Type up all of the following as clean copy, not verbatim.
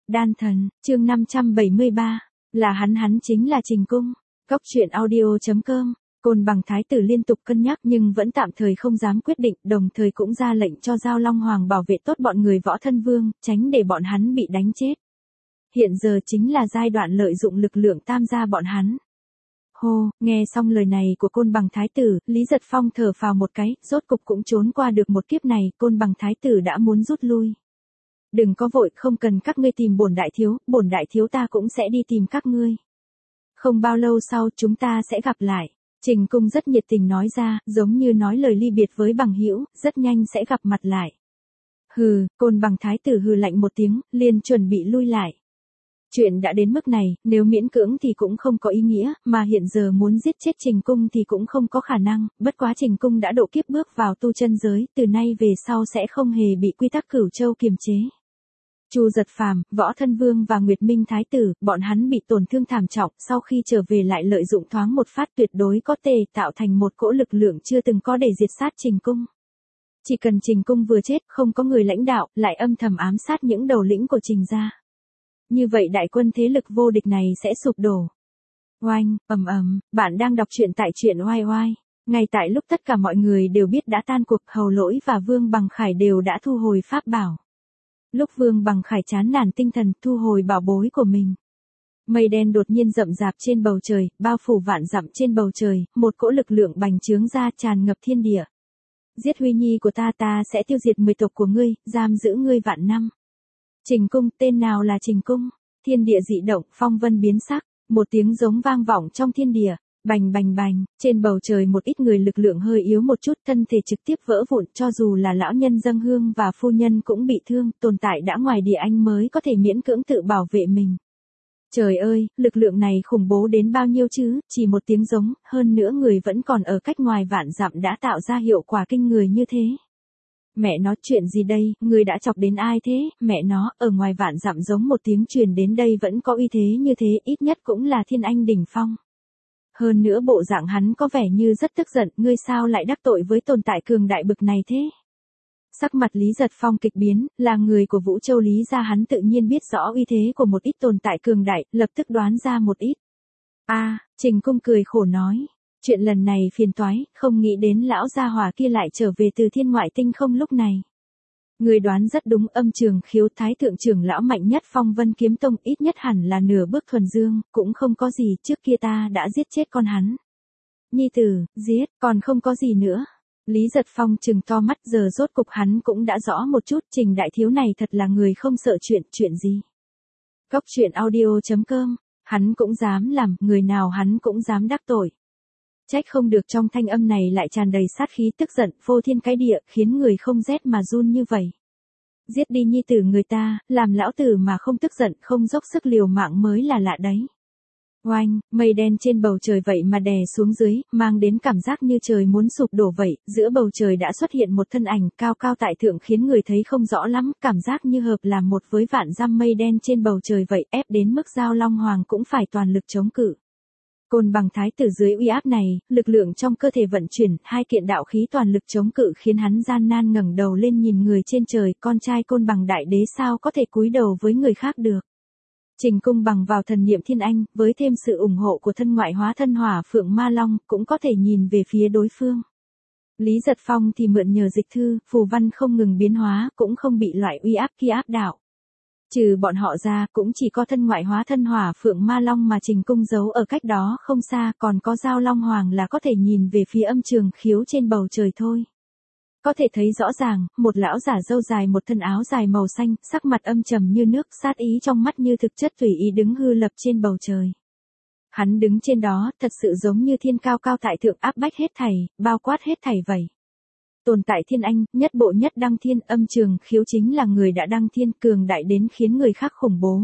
Đan thần, chương 573, là hắn chính là Trình Cung. Cốc truyện audio.com. Côn Bằng thái tử liên tục cân nhắc nhưng vẫn tạm thời không dám quyết định, đồng thời cũng ra lệnh cho Giao Long Hoàng bảo vệ tốt bọn người Võ Thân Vương, tránh để bọn hắn bị đánh chết. Hiện giờ chính là giai đoạn lợi dụng lực lượng tam gia bọn hắn. Hô, nghe xong lời này của Côn Bằng thái tử, Lý Giật Phong thở phào một cái, rốt cục cũng trốn qua được một kiếp này, Côn Bằng thái tử đã muốn rút lui. Đừng có vội, không cần các ngươi tìm bổn đại thiếu ta cũng sẽ đi tìm các ngươi. Không bao lâu sau chúng ta sẽ gặp lại. Trình Cung rất nhiệt tình nói ra, giống như nói lời ly biệt với bằng hữu, rất nhanh sẽ gặp mặt lại. Hừ, Côn Bằng thái tử hừ lạnh một tiếng, liền chuẩn bị lui lại. Chuyện đã đến mức này, nếu miễn cưỡng thì cũng không có ý nghĩa, mà hiện giờ muốn giết chết Trình Cung thì cũng không có khả năng, bất quá Trình Cung đã độ kiếp bước vào tu chân giới, từ nay về sau sẽ không hề bị quy tắc Cửu Châu kiềm chế. Chu Giật Phàm, Võ Thân Vương và Nguyệt Minh thái tử, bọn hắn bị tổn thương thảm trọng, sau khi trở về lại lợi dụng thoáng một phát tuyệt đối có thể tạo thành một cỗ lực lượng chưa từng có để diệt sát Trình Cung. Chỉ cần Trình Cung vừa chết, không có người lãnh đạo, lại âm thầm ám sát những đầu lĩnh của Trình gia. Như vậy đại quân thế lực vô địch này sẽ sụp đổ. Oanh, bạn đang đọc truyện tại truyện oai oai. Ngay tại lúc tất cả mọi người đều biết đã tan cuộc, Hầu Lỗi và Vương Bằng Khải đều đã thu hồi pháp bảo. Lúc Vương Bằng Khải chán nản tinh thần thu hồi bảo bối của mình. Mây đen đột nhiên rậm rạp trên bầu trời, bao phủ vạn dặm trên bầu trời, một cỗ lực lượng bành trướng ra tràn ngập thiên địa. Giết Huy Nhi của ta sẽ tiêu diệt 10 tộc của ngươi, giam giữ ngươi vạn năm. Trình Cung, tên nào là Trình Cung? Thiên địa dị động, phong vân biến sắc, một tiếng giống vang vọng trong thiên địa. Bành bành bành, trên bầu trời một ít người lực lượng hơi yếu một chút, thân thể trực tiếp vỡ vụn, cho dù là lão nhân dâng hương và phu nhân cũng bị thương, tồn tại đã ngoài địa anh mới có thể miễn cưỡng tự bảo vệ mình. Trời ơi, lực lượng này khủng bố đến bao nhiêu chứ, chỉ một tiếng giống, hơn nữa người vẫn còn ở cách ngoài vạn dặm đã tạo ra hiệu quả kinh người như thế. Mẹ nó, chuyện gì đây, người đã chọc đến ai thế, mẹ nó, ở ngoài vạn dặm giống một tiếng truyền đến đây vẫn có uy thế như thế, ít nhất cũng là thiên anh đỉnh phong. Hơn nữa bộ dạng hắn có vẻ như rất tức giận, ngươi sao lại đắc tội với tồn tại cường đại bực này thế? Sắc mặt Lý Giật Phong kịch biến, là người của Vũ Châu Lý gia hắn tự nhiên biết rõ uy thế của một ít tồn tại cường đại, lập tức đoán ra một ít. Trình Cung cười khổ nói, chuyện lần này phiền toái, không nghĩ đến lão gia hỏa kia lại trở về từ thiên ngoại tinh không lúc này. Người đoán rất đúng, Âm Trường Khiếu thái thượng trưởng lão mạnh nhất Phong Vân Kiếm Tông, ít nhất hẳn là nửa bước thuần dương, cũng không có gì, trước kia ta đã giết chết con hắn. Nhi tử, giết, còn không có gì nữa. Lý Giật Phong trừng to mắt, giờ rốt cục hắn cũng đã rõ một chút, Trình đại thiếu này thật là người không sợ chuyện gì. Cốc truyện audio.com, hắn cũng dám làm, người nào hắn cũng dám đắc tội. Trách không được trong thanh âm này lại tràn đầy sát khí tức giận, phô thiên cái địa, khiến người không rét mà run như vậy. Giết đi nhi tử người ta, làm lão tử mà không tức giận, không dốc sức liều mạng mới là lạ đấy. Oanh, mây đen trên bầu trời vậy mà đè xuống dưới, mang đến cảm giác như trời muốn sụp đổ vậy, giữa bầu trời đã xuất hiện một thân ảnh cao cao tại thượng khiến người thấy không rõ lắm, cảm giác như hợp làm một với vạn dặm mây đen trên bầu trời vậy, ép đến mức Giao Long Hoàng cũng phải toàn lực chống cự. Côn Bằng thái tử dưới uy áp này, lực lượng trong cơ thể vận chuyển, hai kiện đạo khí toàn lực chống cự khiến hắn gian nan ngẩng đầu lên nhìn người trên trời, con trai Côn Bằng đại đế sao có thể cúi đầu với người khác được. Trình Cung bằng vào thần niệm thiên anh, với thêm sự ủng hộ của thân ngoại hóa thân Hỏa Phượng Ma Long, cũng có thể nhìn về phía đối phương. Lý Giật Phong thì mượn nhờ dịch thư, phù văn không ngừng biến hóa, cũng không bị loại uy áp kia áp đảo. Trừ bọn họ ra, cũng chỉ có thân ngoại hóa thân Hỏa Phượng Ma Long mà Trình Cung giấu ở cách đó không xa, còn có Giao Long Hoàng là có thể nhìn về phía Âm Trường Khiếu trên bầu trời thôi. Có thể thấy rõ ràng, một lão giả râu dài một thân áo dài màu xanh, sắc mặt âm trầm như nước, sát ý trong mắt như thực chất tùy ý đứng hư lập trên bầu trời. Hắn đứng trên đó, thật sự giống như thiên cao cao tại thượng áp bách hết thảy, bao quát hết thảy vậy. Tồn tại thiên anh, nhất bộ nhất đăng thiên, Âm Trường Khiếu chính là người đã đăng thiên, cường đại đến khiến người khác khủng bố.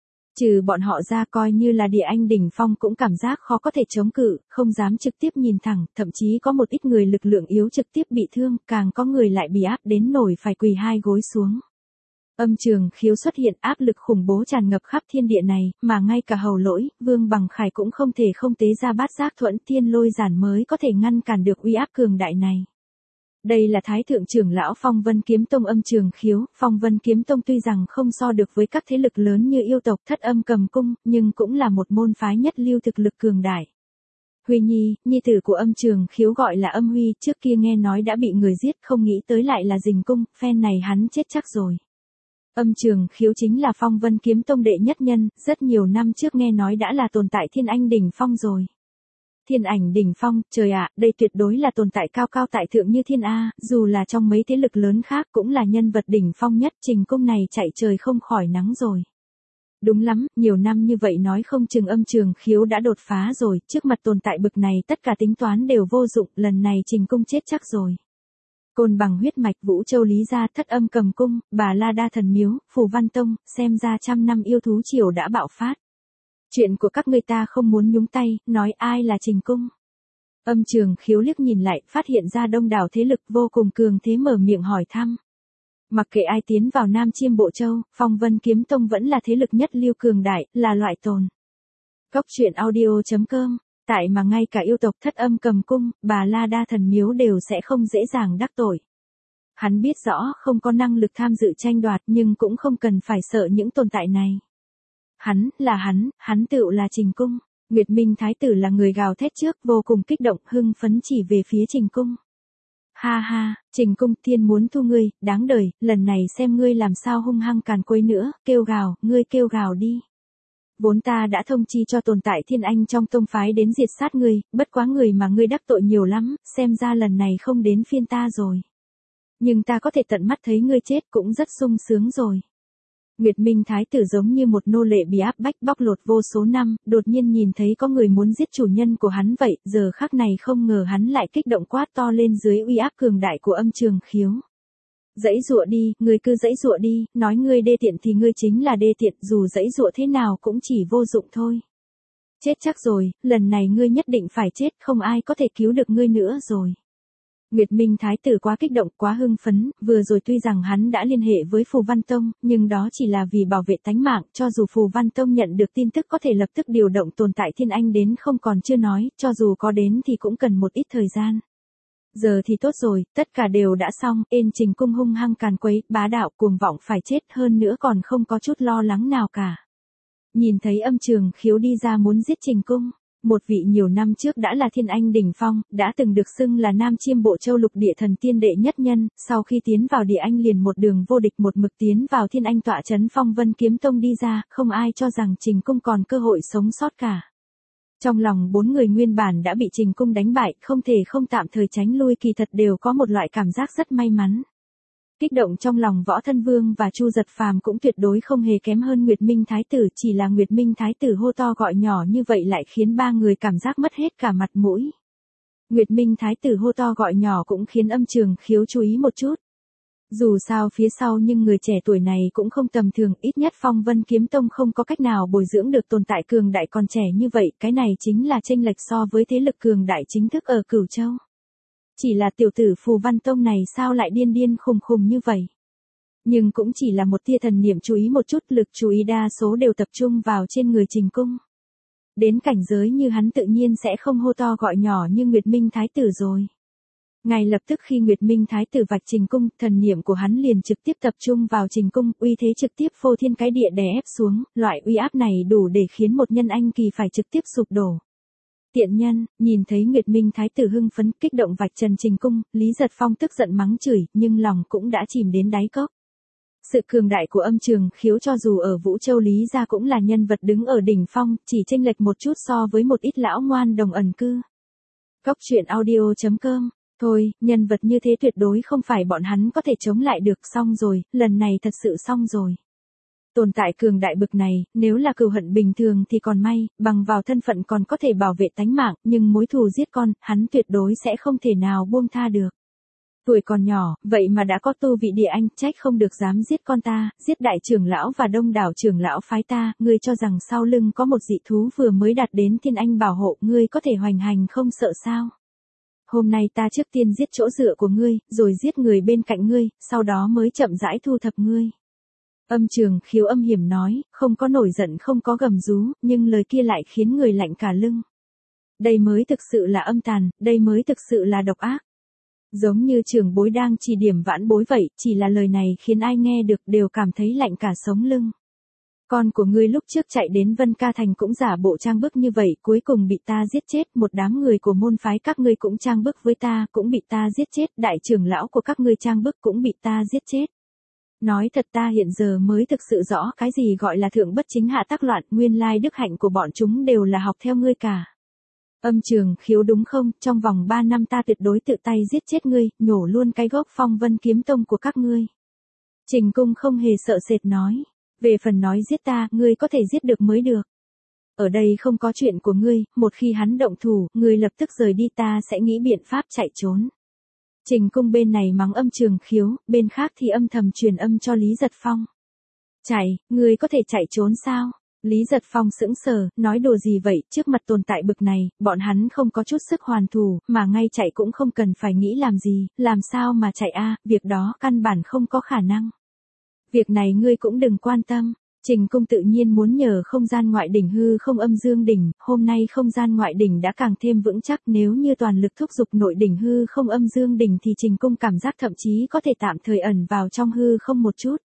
Trừ bọn họ ra, coi như là địa anh đỉnh phong cũng cảm giác khó có thể chống cự, không dám trực tiếp nhìn thẳng, thậm chí có một ít người lực lượng yếu trực tiếp bị thương, càng có người lại bị áp đến nổi phải quỳ hai gối xuống. Âm Trường Khiếu xuất hiện, áp lực khủng bố tràn ngập khắp thiên địa này, mà ngay cả Hầu Lỗi, Vương Bằng Khải cũng không thể không tế ra Bát Giác Thuẫn Thiên Lôi Giản mới có thể ngăn cản được uy áp cường đại này. Đây là Thái Thượng trưởng lão Phong Vân Kiếm Tông Âm Trường Khiếu. Phong Vân Kiếm Tông tuy rằng không so được với các thế lực lớn như yêu tộc Thất Âm Cầm Cung, nhưng cũng là một môn phái nhất lưu thực lực cường đại. Huy Nhi, nhi tử của Âm Trường Khiếu gọi là Âm Huy, trước kia nghe nói đã bị người giết, không nghĩ tới lại là Dình Cung, phen này hắn chết chắc rồi. Âm Trường Khiếu chính là Phong Vân Kiếm Tông đệ nhất nhân, rất nhiều năm trước nghe nói đã là tồn tại Thiên Anh đỉnh phong rồi. Thiên Ảnh đỉnh phong, trời ạ, đây tuyệt đối là tồn tại cao cao tại thượng như thiên A, dù là trong mấy thế lực lớn khác cũng là nhân vật đỉnh phong nhất, Trình Cung này chạy trời không khỏi nắng rồi. Đúng lắm, nhiều năm như vậy nói không chừng Âm Trường Khiếu đã đột phá rồi, trước mặt tồn tại bực này tất cả tính toán đều vô dụng, lần này Trình Cung chết chắc rồi. Côn Bằng huyết mạch, Vũ Châu Lý gia, Thất Âm Cầm Cung, Bà La Đa Thần Miếu, Phù Văn Tông, xem ra trăm năm yêu thú triều đã bạo phát. Chuyện của các ngươi ta không muốn nhúng tay, nói ai là Trình Cung. Âm Trường Khiếu liếc nhìn lại, phát hiện ra đông đảo thế lực vô cùng cường thế, mở miệng hỏi thăm. Mặc kệ ai tiến vào Nam Chiêm Bộ Châu, Phong Vân Kiếm Tông vẫn là thế lực nhất lưu cường đại, là loại tồn. Cốc truyện audio.com, tại mà ngay cả yêu tộc Thất Âm Cầm Cung, Bà La Đa Thần Miếu đều sẽ không dễ dàng đắc tội. Hắn biết rõ không có năng lực tham dự tranh đoạt nhưng cũng không cần phải sợ những tồn tại này. Hắn tựu là Trình Cung. Nguyệt Minh Thái tử là người gào thét trước, vô cùng kích động, hưng phấn chỉ về phía Trình Cung. Ha ha, Trình Cung, thiên muốn thu ngươi, đáng đời, lần này xem ngươi làm sao hung hăng càn quấy nữa, ngươi kêu gào đi. Vốn ta đã thông chi cho tồn tại Thiên Anh trong tông phái đến diệt sát ngươi, bất quá người mà ngươi đắc tội nhiều lắm, xem ra lần này không đến phiên ta rồi. Nhưng ta có thể tận mắt thấy ngươi chết cũng rất sung sướng rồi. Nguyệt Minh Thái tử giống như một nô lệ bị áp bách bóc lột vô số năm, đột nhiên nhìn thấy có người muốn giết chủ nhân của hắn vậy, giờ khắc này không ngờ hắn lại kích động quát to lên dưới uy áp cường đại của Âm Trường Khiếu. Dãy dụa đi, ngươi cứ dãy dụa đi, nói ngươi đê tiện thì ngươi chính là đê tiện, dù dãy dụa thế nào cũng chỉ vô dụng thôi. Chết chắc rồi, lần này ngươi nhất định phải chết, không ai có thể cứu được ngươi nữa rồi. Nguyệt Minh Thái tử quá kích động, quá hưng phấn, vừa rồi tuy rằng hắn đã liên hệ với Phù Văn Tông, nhưng đó chỉ là vì bảo vệ tánh mạng, cho dù Phù Văn Tông nhận được tin tức có thể lập tức điều động tồn tại Thiên Anh đến không còn chưa nói, cho dù có đến thì cũng cần một ít thời gian. Giờ thì tốt rồi, tất cả đều đã xong, Trình Cung hung hăng càn quấy, bá đạo cuồng vọng phải chết, hơn nữa còn không có chút lo lắng nào cả. Nhìn thấy Âm Trường Khiếu đi ra muốn giết Trình Cung. Một vị nhiều năm trước đã là Thiên Anh đỉnh phong, đã từng được xưng là Nam Chiêm Bộ Châu lục địa thần tiên đệ nhất nhân, sau khi tiến vào địa anh liền một đường vô địch một mực tiến vào Thiên Anh tọa trấn Phong Vân Kiếm Tông đi ra, không ai cho rằng Trình Cung còn cơ hội sống sót cả. Trong lòng bốn người nguyên bản đã bị Trình Cung đánh bại, không thể không tạm thời tránh lui, kỳ thật đều có một loại cảm giác rất may mắn. Kích động trong lòng Võ Thân Vương và Chu Giật Phàm cũng tuyệt đối không hề kém hơn Nguyệt Minh Thái tử, chỉ là Nguyệt Minh Thái tử hô to gọi nhỏ như vậy lại khiến ba người cảm giác mất hết cả mặt mũi. Nguyệt Minh Thái tử hô to gọi nhỏ cũng khiến Âm Trường Khiếu chú ý một chút. Dù sao phía sau nhưng người trẻ tuổi này cũng không tầm thường, ít nhất Phong Vân Kiếm Tông không có cách nào bồi dưỡng được tồn tại cường đại còn trẻ như vậy, cái này chính là chênh lệch so với thế lực cường đại chính thức ở Cửu Châu. Chỉ là tiểu tử Phù Văn Tông này sao lại điên điên khùng khùng như vậy. Nhưng cũng chỉ là một tia thần niệm chú ý một chút, lực chú ý đa số đều tập trung vào trên người Trình Cung. Đến cảnh giới như hắn tự nhiên sẽ không hô to gọi nhỏ như Nguyệt Minh Thái tử rồi. Ngay lập tức khi Nguyệt Minh Thái tử vạch Trình Cung, thần niệm của hắn liền trực tiếp tập trung vào Trình Cung, uy thế trực tiếp phô thiên cái địa đè ép xuống, loại uy áp này đủ để khiến một nhân anh kỳ phải trực tiếp sụp đổ. Tiện nhân, nhìn thấy Nguyệt Minh Thái tử hưng phấn kích động vạch trần Trình Cung, Lý Giật Phong tức giận mắng chửi, nhưng lòng cũng đã chìm đến đáy cốc. Sự cường đại của Âm Trường Khiếu cho dù ở Vũ Châu Lý gia cũng là nhân vật đứng ở đỉnh phong, chỉ chênh lệch một chút so với một ít lão ngoan đồng ẩn cư. Cốc truyện audio.com. Thôi, nhân vật như thế tuyệt đối không phải bọn hắn có thể chống lại được, xong rồi, lần này thật sự xong rồi. Tồn tại cường đại bực này, nếu là cừu hận bình thường thì còn may, bằng vào thân phận còn có thể bảo vệ tánh mạng, nhưng mối thù giết con, hắn tuyệt đối sẽ không thể nào buông tha được. Tuổi còn nhỏ, vậy mà đã có tu vị địa anh, trách không được dám giết con ta, giết đại trưởng lão và đông đảo trưởng lão phái ta, ngươi cho rằng sau lưng có một dị thú vừa mới đạt đến Thiên Anh bảo hộ, ngươi có thể hoành hành không sợ sao? Hôm nay ta trước tiên giết chỗ dựa của ngươi, rồi giết người bên cạnh ngươi, sau đó mới chậm rãi thu thập ngươi. Âm Trường Khiếu âm hiểm nói, không có nổi giận không có gầm rú, nhưng lời kia lại khiến người lạnh cả lưng. Đây mới thực sự là âm tàn, đây mới thực sự là độc ác. Giống như trưởng bối đang chỉ điểm vãn bối vậy, chỉ là lời này khiến ai nghe được đều cảm thấy lạnh cả sống lưng. Con của ngươi lúc trước chạy đến Vân Ca Thành cũng giả bộ trang bức như vậy, cuối cùng bị ta giết chết, một đám người của môn phái các ngươi cũng trang bức với ta, cũng bị ta giết chết, đại trưởng lão của các ngươi trang bức cũng bị ta giết chết. Nói thật ta hiện giờ mới thực sự rõ cái gì gọi là thượng bất chính hạ tác loạn, nguyên lai đức hạnh của bọn chúng đều là học theo ngươi cả. Âm Trường Khiếu đúng không, trong vòng 3 năm ta tuyệt đối tự tay giết chết ngươi, nhổ luôn cái gốc Phong Vân kiếm tông của các ngươi. Trình Cung không hề sợ sệt nói. Về phần nói giết ta, ngươi có thể giết được mới được. Ở đây không có chuyện của ngươi, một khi hắn động thủ, ngươi lập tức rời đi ta sẽ nghĩ biện pháp chạy trốn. Trình Cung bên này mắng Âm Trường Khiếu, bên khác thì âm thầm truyền âm cho Lý Giật Phong. Chạy, ngươi có thể chạy trốn sao? Lý Giật Phong sững sờ, nói đùa gì vậy, trước mặt tồn tại bực này, bọn hắn không có chút sức hoàn thủ, mà ngay chạy cũng không cần phải nghĩ làm gì, làm sao mà chạy a, việc đó căn bản không có khả năng. Việc này ngươi cũng đừng quan tâm. Trình Cung tự nhiên muốn nhờ không gian ngoại đỉnh hư không âm dương đỉnh, hôm nay không gian ngoại đỉnh đã càng thêm vững chắc, nếu như toàn lực thúc giục nội đỉnh hư không âm dương đỉnh thì Trình Cung cảm giác thậm chí có thể tạm thời ẩn vào trong hư không một chút.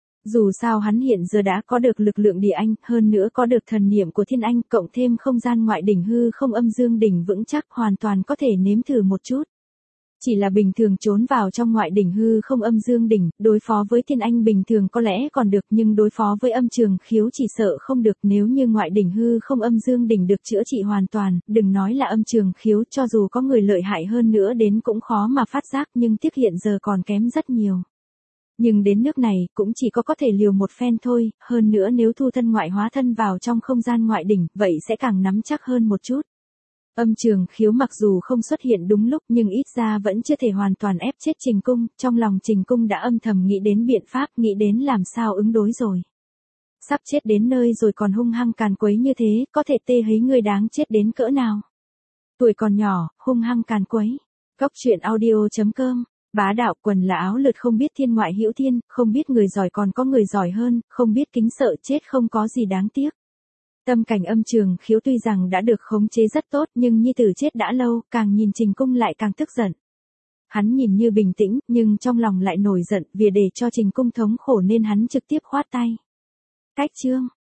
Dù sao hắn hiện giờ đã có được lực lượng địa anh, hơn nữa có được thần niệm của thiên anh, cộng thêm không gian ngoại đỉnh hư không âm dương đỉnh vững chắc, hoàn toàn có thể nếm thử một chút. Chỉ là bình thường trốn vào trong ngoại đỉnh hư không âm dương đỉnh, đối phó với thiên anh bình thường có lẽ còn được, nhưng đối phó với Âm Trường Khiếu chỉ sợ không được. Nếu như ngoại đỉnh hư không âm dương đỉnh được chữa trị hoàn toàn, đừng nói là Âm Trường Khiếu, cho dù có người lợi hại hơn nữa đến cũng khó mà phát giác, nhưng tiếc hiện giờ còn kém rất nhiều. Nhưng đến nước này, cũng chỉ có thể liều một phen thôi, hơn nữa nếu thu thân ngoại hóa thân vào trong không gian ngoại đỉnh, vậy sẽ càng nắm chắc hơn một chút. Âm Trường Khiếu mặc dù không xuất hiện đúng lúc nhưng ít ra vẫn chưa thể hoàn toàn ép chết Trình Cung, trong lòng Trình Cung đã âm thầm nghĩ đến biện pháp, nghĩ đến làm sao ứng đối rồi. Sắp chết đến nơi rồi còn hung hăng càn quấy như thế, có thể tê thấy người đáng chết đến cỡ nào. Tuổi còn nhỏ, hung hăng càn quấy. Góc truyện audio.com. Bá đạo quần là áo lượt, không biết thiên ngoại hữu thiên, không biết người giỏi còn có người giỏi hơn, không biết kính sợ chết không có gì đáng tiếc. Tâm cảnh Âm Trường Khiếu tuy rằng đã được khống chế rất tốt nhưng nhi tử chết đã lâu, càng nhìn Trình Cung lại càng tức giận. Hắn nhìn như bình tĩnh, nhưng trong lòng lại nổi giận, vì để cho Trình Cung thống khổ nên hắn trực tiếp khoát tay. Cách chương.